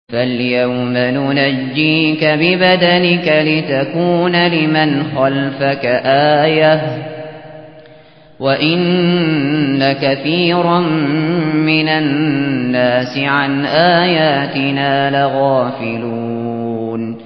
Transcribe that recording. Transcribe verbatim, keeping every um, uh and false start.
فَالْيَوْمَ نُنَجِّيكَ بِبَدَنِكَ لِتَكُونَ لِمَنْ خَلْفَكَ آيَةً ۚ وَإِنَّ كَثِيرًا مِّنَ النَّاسِ عَنْ آيَاتِنَا لَغَافِلُونَ